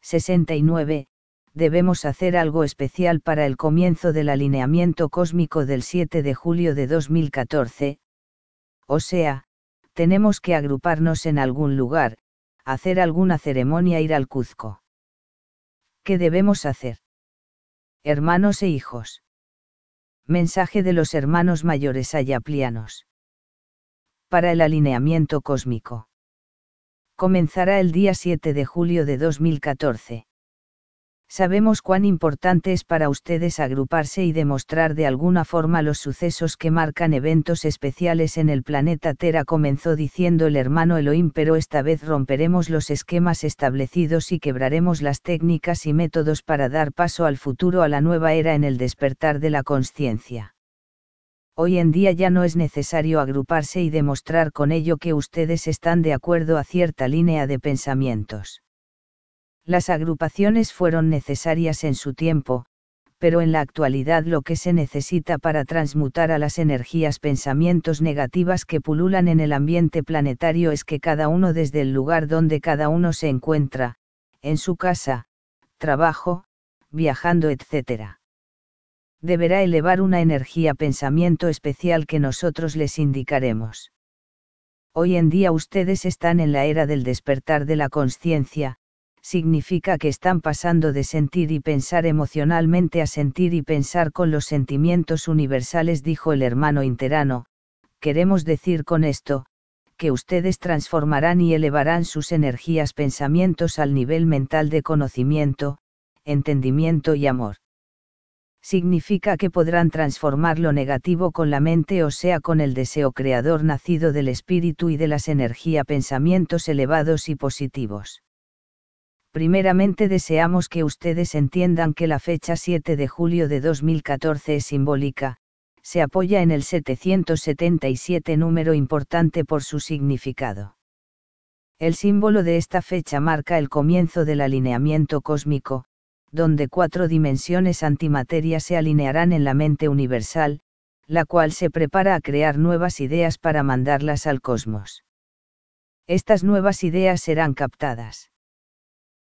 69, debemos hacer algo especial para el comienzo del alineamiento cósmico del 7 de julio de 2014. O sea, tenemos que agruparnos en algún lugar, hacer alguna ceremonia, ir al Cuzco. ¿Qué debemos hacer? Hermanos e hijos. Mensaje de los hermanos mayores ayaplianos. Para el alineamiento cósmico. Comenzará el día 7 de julio de 2014. Sabemos cuán importante es para ustedes agruparse y demostrar de alguna forma los sucesos que marcan eventos especiales en el planeta Tierra, comenzó diciendo el hermano Elohim, pero esta vez romperemos los esquemas establecidos y quebraremos las técnicas y métodos para dar paso al futuro, a la nueva era en el despertar de la conciencia. Hoy en día ya no es necesario agruparse y demostrar con ello que ustedes están de acuerdo a cierta línea de pensamientos. Las agrupaciones fueron necesarias en su tiempo, pero en la actualidad lo que se necesita para transmutar a las energías pensamientos negativas que pululan en el ambiente planetario es que cada uno, desde el lugar donde cada uno se encuentra, en su casa, trabajo, viajando, etc., deberá elevar una energía pensamiento especial que nosotros les indicaremos. Hoy en día ustedes están en la era del despertar de la conciencia. Significa que están pasando de sentir y pensar emocionalmente a sentir y pensar con los sentimientos universales, dijo el hermano interano. Queremos decir con esto, que ustedes transformarán y elevarán sus energías pensamientos al nivel mental de conocimiento, entendimiento y amor. Significa que podrán transformar lo negativo con la mente, o sea, con el deseo creador nacido del espíritu y de las energías pensamientos elevados y positivos. Primeramente deseamos que ustedes entiendan que la fecha 7 de julio de 2014 es simbólica, se apoya en el 777, número importante por su significado. El símbolo de esta fecha marca el comienzo del alineamiento cósmico, donde 4 dimensiones antimateria se alinearán en la mente universal, la cual se prepara a crear nuevas ideas para mandarlas al cosmos. Estas nuevas ideas serán captadas.